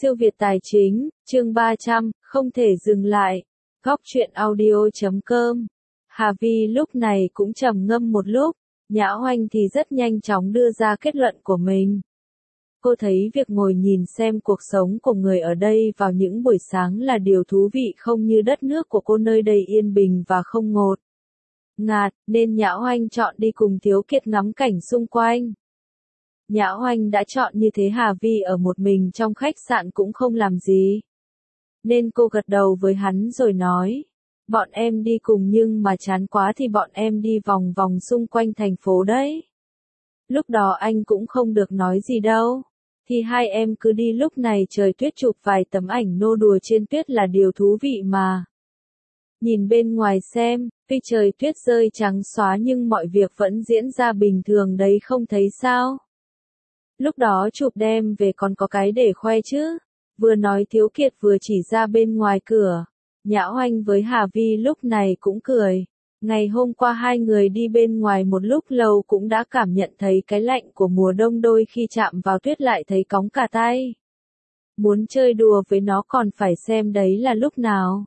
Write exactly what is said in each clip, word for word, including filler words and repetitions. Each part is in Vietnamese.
Siêu Việt Tài Chính, chương ba trăm, không thể dừng lại. Góc truyện audio chấm com. Hà Vi lúc này cũng trầm ngâm một lúc, Nhã Oanh thì rất nhanh chóng đưa ra kết luận của mình. Cô thấy việc ngồi nhìn xem cuộc sống của người ở đây vào những buổi sáng là điều thú vị không như đất nước của cô nơi đây yên bình và không ngột ngạt, nên Nhã Oanh chọn đi cùng Thiếu Kiệt ngắm cảnh xung quanh. Nhã Oanh đã chọn như thế Hà Vi ở một mình trong khách sạn cũng không làm gì. Nên cô gật đầu với hắn rồi nói, bọn em đi cùng nhưng mà chán quá thì bọn em đi vòng vòng xung quanh thành phố đấy. Lúc đó anh cũng không được nói gì đâu. Thì hai em cứ đi, lúc này trời tuyết chụp vài tấm ảnh nô đùa trên tuyết là điều thú vị mà. Nhìn bên ngoài xem, tuy trời tuyết rơi trắng xóa nhưng mọi việc vẫn diễn ra bình thường đấy, không thấy sao? Lúc đó chụp đem về còn có cái để khoe chứ. Vừa nói Thiếu Kiệt vừa chỉ ra bên ngoài cửa. Nhã Oanh với Hà Vi lúc này cũng cười. Ngày hôm qua hai người đi bên ngoài một lúc lâu cũng đã cảm nhận thấy cái lạnh của mùa đông, đôi khi chạm vào tuyết lại thấy cóng cả tay. Muốn chơi đùa với nó còn phải xem đấy là lúc nào.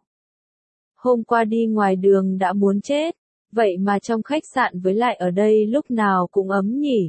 Hôm qua đi ngoài đường đã muốn chết, vậy mà trong khách sạn với lại ở đây lúc nào cũng ấm nhỉ.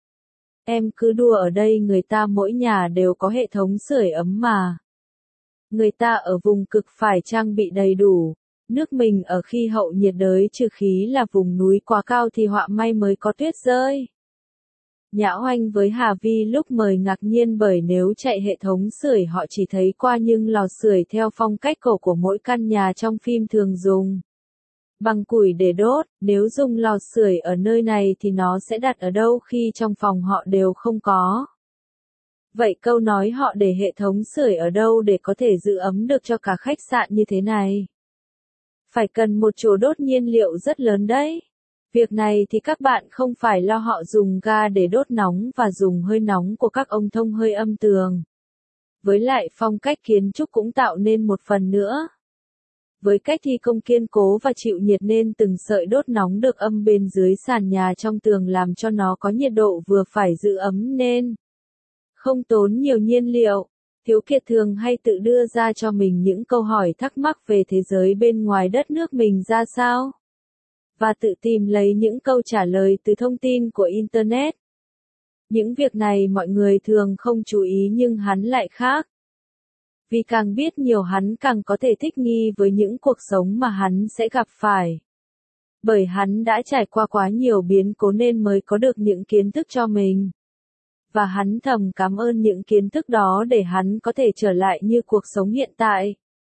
Em cứ đùa, ở đây người ta mỗi nhà đều có hệ thống sưởi ấm mà. Người ta ở vùng cực phải trang bị đầy đủ. Nước mình ở khí hậu nhiệt đới, trừ khí là vùng núi quá cao thì họa may mới có tuyết rơi. Nhã Oanh với Hà Vi lúc mời ngạc nhiên bởi nếu chạy hệ thống sưởi họ chỉ thấy qua, nhưng lò sưởi theo phong cách cổ của mỗi căn nhà trong phim thường dùng bằng củi để đốt. Nếu dùng lò sưởi ở nơi này thì nó sẽ đặt ở đâu khi trong phòng họ đều không có. Vậy câu nói họ để hệ thống sưởi ở đâu để có thể giữ ấm được cho cả khách sạn như thế này? Phải cần một chỗ đốt nhiên liệu rất lớn đấy. Việc này thì các bạn không phải lo, họ dùng ga để đốt nóng và dùng hơi nóng của các ống thông hơi âm tường. Với lại phong cách kiến trúc cũng tạo nên một phần nữa. Với cách thi công kiên cố và chịu nhiệt nên từng sợi đốt nóng được âm bên dưới sàn nhà trong tường làm cho nó có nhiệt độ vừa phải giữ ấm nên không tốn nhiều nhiên liệu. Thiếu Kiệt thường hay tự đưa ra cho mình những câu hỏi thắc mắc về thế giới bên ngoài đất nước mình ra sao, và tự tìm lấy những câu trả lời từ thông tin của Internet. Những việc này mọi người thường không chú ý nhưng hắn lại khác. Vì càng biết nhiều hắn càng có thể thích nghi với những cuộc sống mà hắn sẽ gặp phải. Bởi hắn đã trải qua quá nhiều biến cố nên mới có được những kiến thức cho mình. Và hắn thầm cảm ơn những kiến thức đó để hắn có thể trở lại như cuộc sống hiện tại.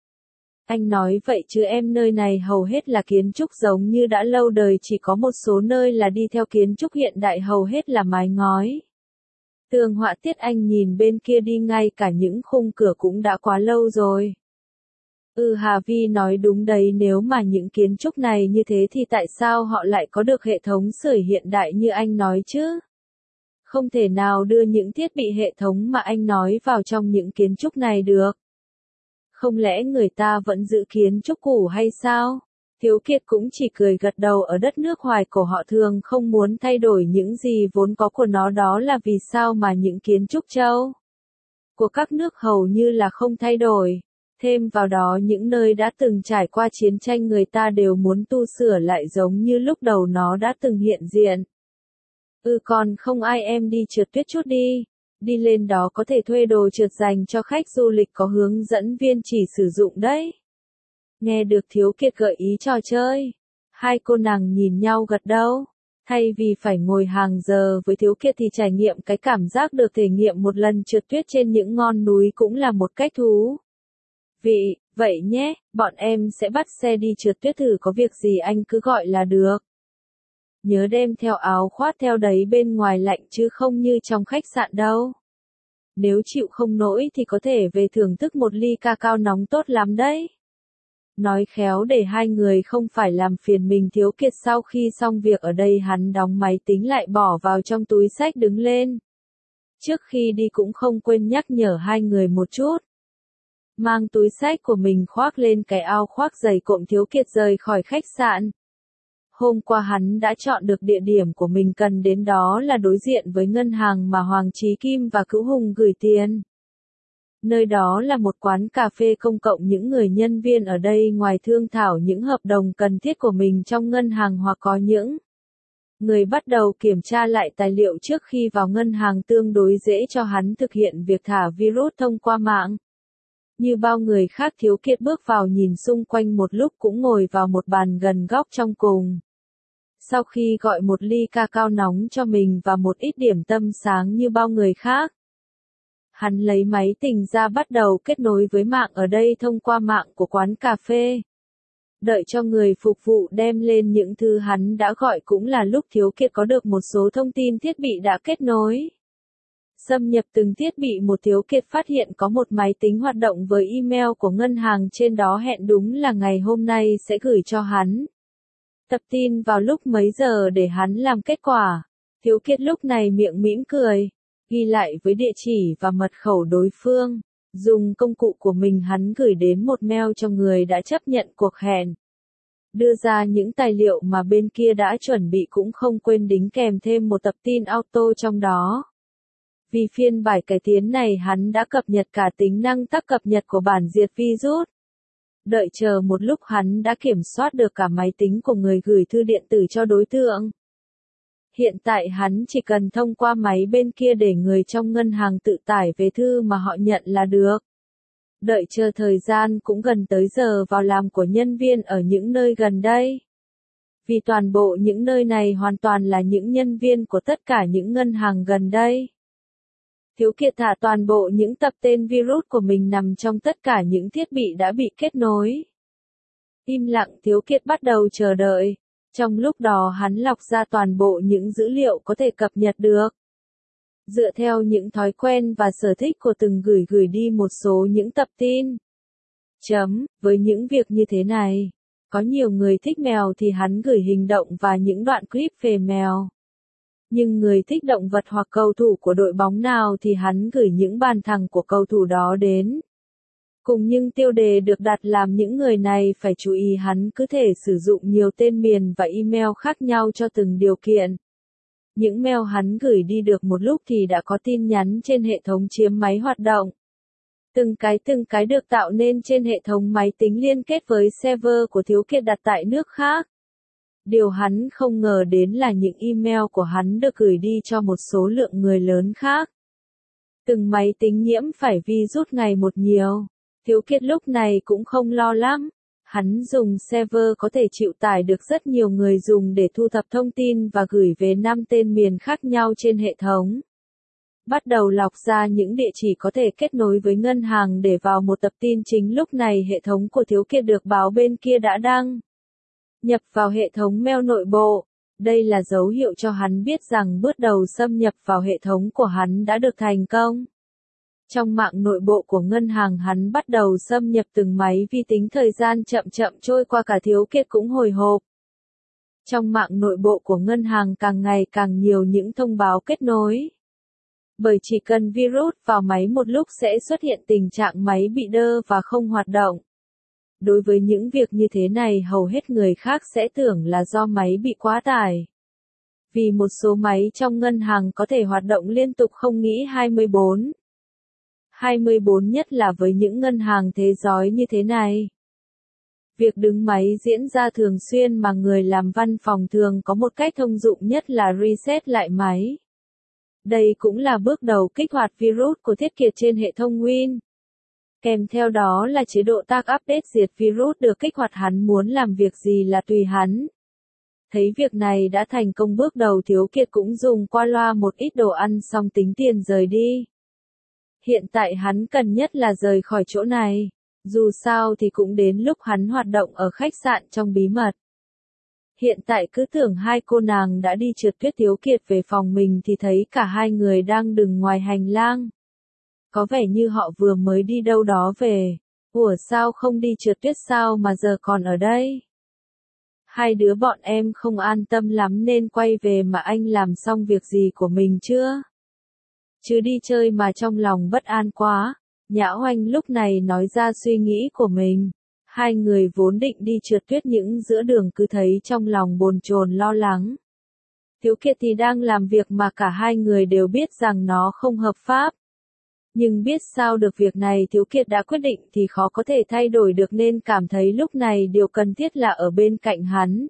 Anh nói vậy chứ em, nơi này hầu hết là kiến trúc giống như đã lâu đời, chỉ có một số nơi là đi theo kiến trúc hiện đại, hầu hết là mái ngói. Tường họa tiết, anh nhìn bên kia đi, ngay cả những khung cửa cũng đã quá lâu rồi. Ừ, Hà Vi nói đúng đấy, nếu mà những kiến trúc này như thế thì tại sao họ lại có được hệ thống sưởi hiện đại như anh nói chứ? Không thể nào đưa những thiết bị hệ thống mà anh nói vào trong những kiến trúc này được. Không lẽ người ta vẫn giữ kiến trúc cũ hay sao? Thiếu Kiệt cũng chỉ cười gật đầu, ở đất nước hoài cổ họ thường không muốn thay đổi những gì vốn có của nó, đó là vì sao mà những kiến trúc châu của các nước hầu như là không thay đổi. Thêm vào đó những nơi đã từng trải qua chiến tranh người ta đều muốn tu sửa lại giống như lúc đầu nó đã từng hiện diện. Ừ, còn không ai, em đi trượt tuyết chút đi. Đi lên đó có thể thuê đồ trượt dành cho khách du lịch, có hướng dẫn viên chỉ sử dụng đấy. Nghe được Thiếu Kiệt gợi ý trò chơi, hai cô nàng nhìn nhau gật đầu. Thay vì phải ngồi hàng giờ với Thiếu Kiệt thì trải nghiệm cái cảm giác được thể nghiệm một lần trượt tuyết trên những ngọn núi cũng là một cách thú vị. Vậy nhé, bọn em sẽ bắt xe đi trượt tuyết thử, có việc gì anh cứ gọi là được. Nhớ đem theo áo khoác theo đấy, bên ngoài lạnh chứ không như trong khách sạn đâu. Nếu chịu không nổi thì có thể về thưởng thức một ly ca cao nóng tốt lắm đấy. Nói khéo để hai người không phải làm phiền mình. Thiếu Kiệt sau khi xong việc ở đây hắn đóng máy tính lại bỏ vào trong túi xách đứng lên. Trước khi đi cũng không quên nhắc nhở hai người một chút. Mang túi xách của mình khoác lên cái áo khoác dày cộm, Thiếu Kiệt rời khỏi khách sạn. Hôm qua hắn đã chọn được địa điểm của mình cần đến, đó là đối diện với ngân hàng mà Hoàng Chí Kim và Cữu Hùng gửi tiền. Nơi đó là một quán cà phê công cộng, những người nhân viên ở đây ngoài thương thảo những hợp đồng cần thiết của mình trong ngân hàng hoặc có những người bắt đầu kiểm tra lại tài liệu trước khi vào ngân hàng, tương đối dễ cho hắn thực hiện việc thả virus thông qua mạng. Như bao người khác, Thiếu Kiệt bước vào nhìn xung quanh một lúc cũng ngồi vào một bàn gần góc trong cùng. Sau khi gọi một ly ca cao nóng cho mình và một ít điểm tâm sáng như bao người khác, hắn lấy máy tính ra bắt đầu kết nối với mạng ở đây thông qua mạng của quán cà phê. Đợi cho người phục vụ đem lên những thứ hắn đã gọi cũng là lúc Thiếu Kiệt có được một số thông tin thiết bị đã kết nối. Xâm nhập từng thiết bị một, Thiếu Kiệt phát hiện có một máy tính hoạt động với email của ngân hàng trên đó hẹn đúng là ngày hôm nay sẽ gửi cho hắn tập tin vào lúc mấy giờ để hắn làm kết quả. Thiếu Kiệt lúc này miệng mỉm cười, ghi lại với địa chỉ và mật khẩu đối phương. Dùng công cụ của mình hắn gửi đến một mail cho người đã chấp nhận cuộc hẹn. Đưa ra những tài liệu mà bên kia đã chuẩn bị, cũng không quên đính kèm thêm một tập tin auto trong đó. Vì phiên bản cải tiến này hắn đã cập nhật cả tính năng tắt cập nhật của bản diệt virus. Đợi chờ một lúc hắn đã kiểm soát được cả máy tính của người gửi thư điện tử cho đối tượng. Hiện tại hắn chỉ cần thông qua máy bên kia để người trong ngân hàng tự tải về thư mà họ nhận là được. Đợi chờ thời gian cũng gần tới giờ vào làm của nhân viên ở những nơi gần đây. Vì toàn bộ những nơi này hoàn toàn là những nhân viên của tất cả những ngân hàng gần đây. Thiếu Kiệt thả toàn bộ những tập tên virus của mình nằm trong tất cả những thiết bị đã bị kết nối. Im lặng, Thiếu Kiệt bắt đầu chờ đợi. Trong lúc đó hắn lọc ra toàn bộ những dữ liệu có thể cập nhật được. Dựa theo những thói quen và sở thích của từng gửi gửi đi một số những tập tin. Chấm, với những việc như thế này, có nhiều người thích mèo thì hắn gửi hình động và những đoạn clip về mèo. Nhưng người thích động vật hoặc cầu thủ của đội bóng nào thì hắn gửi những bàn thắng của cầu thủ đó đến. Cùng những tiêu đề được đặt làm những người này phải chú ý, hắn cứ thể sử dụng nhiều tên miền và email khác nhau cho từng điều kiện. Những mail hắn gửi đi được một lúc thì đã có tin nhắn trên hệ thống chiếm máy hoạt động. Từng cái từng cái được tạo nên trên hệ thống máy tính liên kết với server của Thiếu Kiệt đặt tại nước khác. Điều hắn không ngờ đến là những email của hắn được gửi đi cho một số lượng người lớn khác. Từng máy tính nhiễm phải virus ngày một nhiều. Thiếu Kiệt lúc này cũng không lo lắm. Hắn dùng server có thể chịu tải được rất nhiều người dùng để thu thập thông tin và gửi về năm tên miền khác nhau trên hệ thống. Bắt đầu lọc ra những địa chỉ có thể kết nối với ngân hàng để vào một tập tin chính. Lúc này hệ thống của Thiếu Kiệt được báo bên kia đã đăng nhập vào hệ thống mail nội bộ. Đây là dấu hiệu cho hắn biết rằng bước đầu xâm nhập vào hệ thống của hắn đã được thành công. Trong mạng nội bộ của ngân hàng hắn bắt đầu xâm nhập từng máy vi tính, thời gian chậm chậm trôi qua, cả Thiếu Kiệt cũng hồi hộp. Trong mạng nội bộ của ngân hàng càng ngày càng nhiều những thông báo kết nối. Bởi chỉ cần virus vào máy một lúc sẽ xuất hiện tình trạng máy bị đơ và không hoạt động. Đối với những việc như thế này hầu hết người khác sẽ tưởng là do máy bị quá tải. Vì một số máy trong ngân hàng có thể hoạt động liên tục không nghỉ hai mươi bốn hai mươi bốn, nhất là với những ngân hàng thế giói như thế này. Việc đứng máy diễn ra thường xuyên mà người làm văn phòng thường có một cách thông dụng nhất là reset lại máy. Đây cũng là bước đầu kích hoạt virus của Thiết Kiệt trên hệ thống Win. Kèm theo đó là chế độ tag update diệt virus được kích hoạt, hắn muốn làm việc gì là tùy hắn. Thấy việc này đã thành công, bước đầu Thiếu Kiệt cũng dùng qua loa một ít đồ ăn xong tính tiền rời đi. Hiện tại hắn cần nhất là rời khỏi chỗ này. Dù sao thì cũng đến lúc hắn hoạt động ở khách sạn trong bí mật. Hiện tại cứ tưởng hai cô nàng đã đi trượt tuyết, Thiếu Kiệt về phòng mình thì thấy cả hai người đang đứng ngoài hành lang. Có vẻ như họ vừa mới đi đâu đó về. Ủa sao không đi trượt tuyết sao mà giờ còn ở đây? Hai đứa bọn em không an tâm lắm nên quay về, mà anh làm xong việc gì của mình chưa? Chứ đi chơi mà trong lòng bất an quá. Nhã Oanh lúc này nói ra suy nghĩ của mình. Hai người vốn định đi trượt tuyết những giữa đường cứ thấy trong lòng bồn chồn lo lắng. Thiếu Kiệt thì đang làm việc mà cả hai người đều biết rằng nó không hợp pháp. Nhưng biết sao được việc này Thiếu Kiệt đã quyết định thì khó có thể thay đổi được nên cảm thấy lúc này điều cần thiết là ở bên cạnh hắn.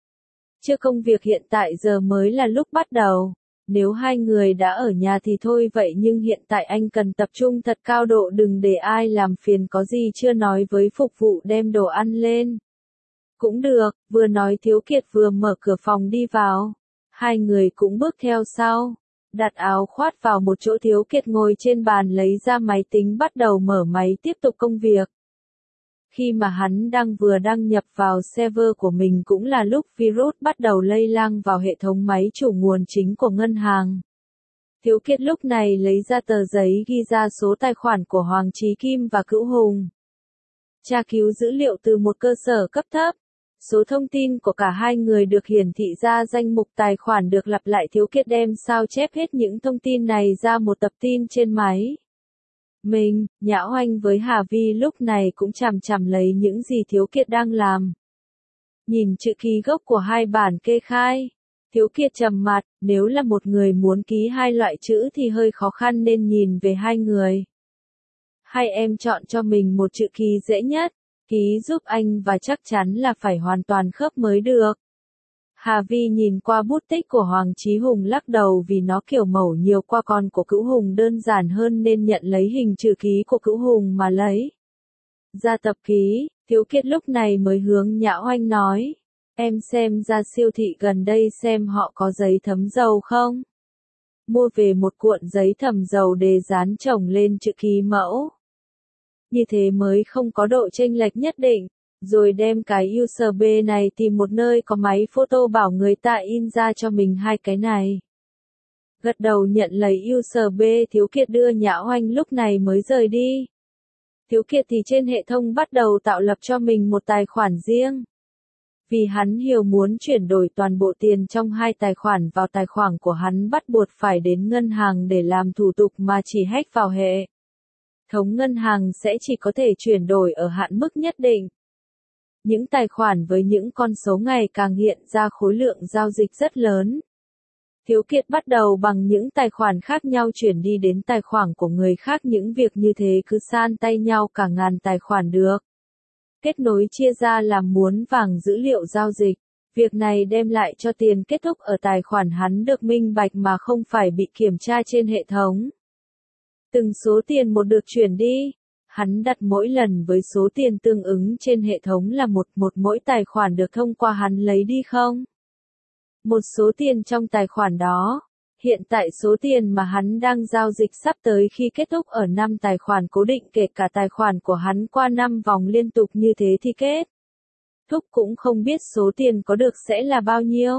Chưa công việc hiện tại giờ mới là lúc bắt đầu. Nếu hai người đã ở nhà thì thôi vậy nhưng hiện tại anh cần tập trung thật cao độ đừng để ai làm phiền có gì chưa nói với phục vụ đem đồ ăn lên. Cũng được, vừa nói Thiếu Kiệt vừa mở cửa phòng đi vào. Hai người cũng bước theo sau. Đặt áo khoác vào một chỗ Thiếu Kiệt ngồi trên bàn lấy ra máy tính bắt đầu mở máy tiếp tục công việc. Khi mà hắn đang vừa đăng nhập vào server của mình cũng là lúc virus bắt đầu lây lan vào hệ thống máy chủ nguồn chính của ngân hàng. Thiếu Kiệt lúc này lấy ra tờ giấy ghi ra số tài khoản của Hoàng Chí Kim và Cửu Hùng. Tra cứu dữ liệu từ một cơ sở cấp thấp. Số thông tin của cả hai người được hiển thị ra danh mục tài khoản được lặp lại Thiếu Kiệt đem sao chép hết những thông tin này ra một tập tin trên máy. Mình, Nhã Oanh với Hà Vi lúc này cũng chằm chằm lấy những gì Thiếu Kiệt đang làm. Nhìn chữ ký gốc của hai bản kê khai. Thiếu Kiệt trầm mặt, nếu là một người muốn ký hai loại chữ thì hơi khó khăn nên nhìn về hai người. Hai em chọn cho mình một chữ ký dễ nhất. Ký giúp anh và chắc chắn là phải hoàn toàn khớp mới được. Hà Vi nhìn qua bút tích của Hoàng Chí Hùng lắc đầu vì nó kiểu mẩu nhiều qua con của Cửu Hùng đơn giản hơn nên nhận lấy hình chữ ký của Cửu Hùng mà lấy. Ra tập ký, Thiếu Kiệt lúc này mới hướng Nhã Oanh nói. Em xem ra siêu thị gần đây xem họ có giấy thấm dầu không? Mua về một cuộn giấy thẩm dầu để dán chồng lên chữ ký mẫu. Như thế mới không có độ chênh lệch nhất định, rồi đem cái u ét bê này tìm một nơi có máy photo bảo người ta in ra cho mình hai cái này. Gật đầu nhận lấy u ét bê Thiếu Kiệt đưa Nhã Oanh lúc này mới rời đi. Thiếu Kiệt thì trên hệ thống bắt đầu tạo lập cho mình một tài khoản riêng. Vì hắn hiểu muốn chuyển đổi toàn bộ tiền trong hai tài khoản vào tài khoản của hắn bắt buộc phải đến ngân hàng để làm thủ tục mà chỉ hack vào hệ thống ngân hàng sẽ chỉ có thể chuyển đổi ở hạn mức nhất định. Những tài khoản với những con số ngày càng hiện ra khối lượng giao dịch rất lớn. Thiếu Kiệt bắt đầu bằng những tài khoản khác nhau chuyển đi đến tài khoản của người khác những việc như thế cứ san tay nhau cả ngàn tài khoản được. Kết nối chia ra làm muốn vàng dữ liệu giao dịch. Việc này đem lại cho tiền kết thúc ở tài khoản hắn được minh bạch mà không phải bị kiểm tra trên hệ thống. Từng số tiền một được chuyển đi. Hắn đặt mỗi lần với số tiền tương ứng trên hệ thống là một một mỗi tài khoản được thông qua hắn lấy đi không? Một số tiền trong tài khoản đó. Hiện tại số tiền mà hắn đang giao dịch sắp tới khi kết thúc ở năm tài khoản cố định kể cả tài khoản của hắn qua năm vòng liên tục như thế thì kết thúc cũng không biết số tiền có được sẽ là bao nhiêu.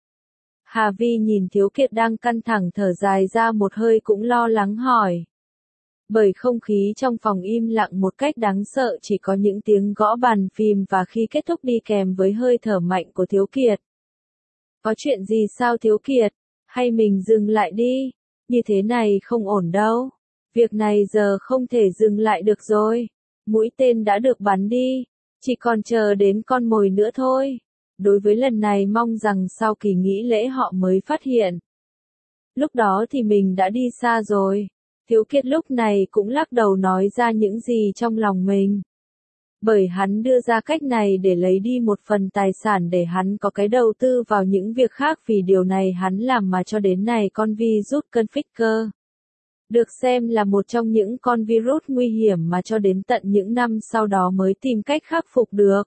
Hà Vi nhìn Thiếu Kiệt đang căng thẳng thở dài ra một hơi cũng lo lắng hỏi. Bởi không khí trong phòng im lặng một cách đáng sợ chỉ có những tiếng gõ bàn phím và khi kết thúc đi kèm với hơi thở mạnh của Thiếu Kiệt. Có chuyện gì sao Thiếu Kiệt? Hay mình dừng lại đi? Như thế này không ổn đâu. Việc này giờ không thể dừng lại được rồi. Mũi tên đã được bắn đi. Chỉ còn chờ đến con mồi nữa thôi. Đối với lần này mong rằng sau kỳ nghỉ lễ họ mới phát hiện. Lúc đó thì mình đã đi xa rồi. Thiếu Kiệt lúc này cũng lắc đầu nói ra những gì trong lòng mình. Bởi hắn đưa ra cách này để lấy đi một phần tài sản để hắn có cái đầu tư vào những việc khác vì điều này hắn làm mà cho đến nay con virus Configure. Được xem là một trong những con virus nguy hiểm mà cho đến tận những năm sau đó mới tìm cách khắc phục được.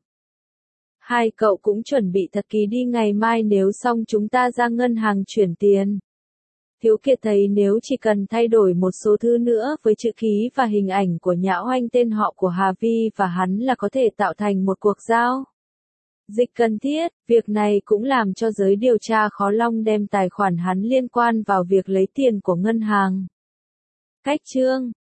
Hai cậu cũng chuẩn bị thật kỹ đi ngày mai nếu xong chúng ta ra ngân hàng chuyển tiền. Thiếu Kiệt thấy nếu chỉ cần thay đổi một số thứ nữa với chữ ký và hình ảnh của Nhã Oanh tên họ của Hà Vi và hắn là có thể tạo thành một cuộc giao dịch cần thiết. Việc này cũng làm cho giới điều tra khó lòng đem tài khoản hắn liên quan vào việc lấy tiền của ngân hàng. Cách chương